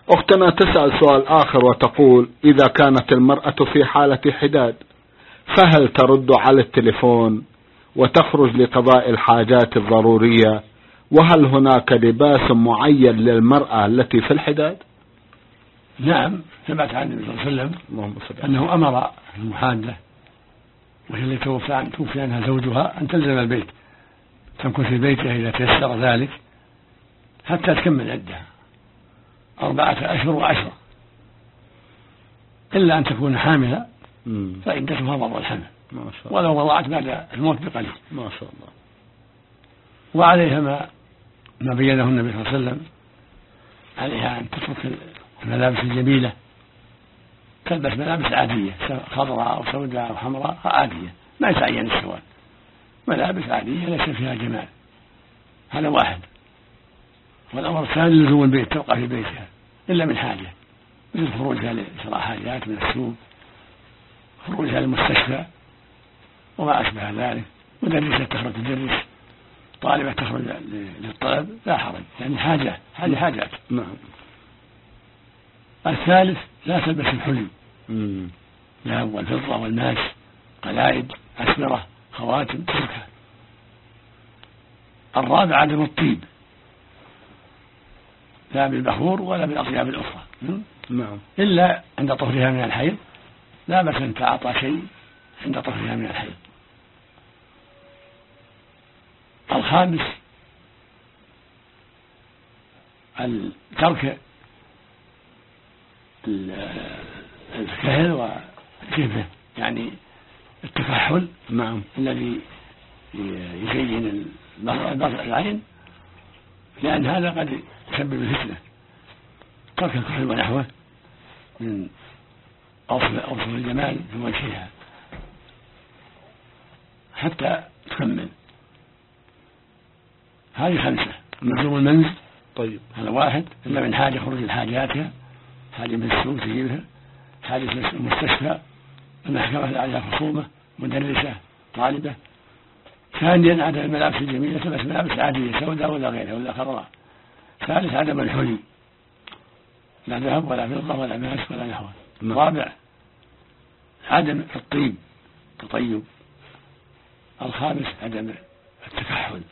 أختنا تسأل سؤال آخر وتقول: إذا كانت المرأة في حالة حداد فهل ترد على التلفون وتخرج لقضاء الحاجات الضرورية؟ وهل هناك لباس معين للمرأة التي في الحداد؟ نعم، ثبت عن النبي صلى الله عليه وسلم أنه أمر المحادة وهي التي توفي عنها زوجها أن تلزم البيت، تمكث في بيتها إذا تيسر ذلك حتى تكمل عدها 4 أشهر و10، إلا أن تكون حاملة فعدتها مضى الحمل ولو وضعت بعد الموت بقليل. ما شاء الله. وعليها ما بينه النبي صلى الله عليه وسلم، عليها أن تترك الملابس الجميلة، تلبس ملابس عادية خضراء أو سوداء أو حمراء عادية، ما يتعين السواد، ملابس عادية ليس فيها جمال. هذا واحد. والأمر الثاني لزوم البيت، تبقى في بيتها إلا من حاجة، مثل خروجها لشراء حاجات من السوق، خروجها للمستشفى وما أشبه ذلك، مدرسة تخرج تدرس، طالبة تخرج للطلب، لا حرج، يعني حاجات. نعم. الثالث لا تلبس الحلي، الذهب والفضة والماس، قلائد، أسمرة، خواتم، تركها. الرابع عدم الطيب، لا بالبخور ولا بالأطياب الأخرى، نعم، إلا عند طهرها من الحيض، لا بأس أن تعاطى شيء عند طهرها من الحيض. الخامس ترك الكحل وشبهه، يعني التكحل، نعم، الذي يزين العين، لأن هذا قد يسبب الفتنة. ترك الكحل ونحوه من أوصف الجمال في وجهها حتى تكمل. هذه 5. لزوم المنزل، طيب، هذا واحد، إلا من حاجة خروج لحاجاتها، حاجة من السوق تجيبها، حاجة من المستشفى، المحكمة عليها خصومة، مدرسة، طالبة. ثانيا عدم الملابس الجميلة، تلبس ملابس عادية سوداء ولا غيرها ولا خضراء. ثالث عدم الحلي، لا ذهب ولا فضة ولا ماس ولا نحوه. رابع عدم الطيب، تطيب. الخامس عدم التكحل.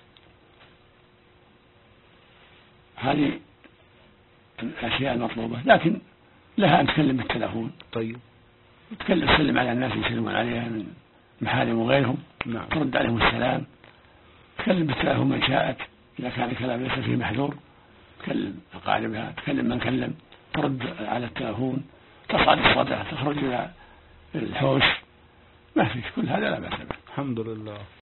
هذه الأشياء المطلوبة، لكن لها أن تكلم بالتلفون، طيب، تسلم على الناس يسلمون عليها من محارم وغيرهم، نعم، ترد عليهم السلام، تكلم بالتلفون من شاءت، إذا كان الكلام ليس فيه محذور، تكلم أقاربها، تكلم من كلم، ترد على التلفون، تصعد الصدى، تخرج إلى الحوش، ما فيش، كل هذا لا بأس به. الحمد لله.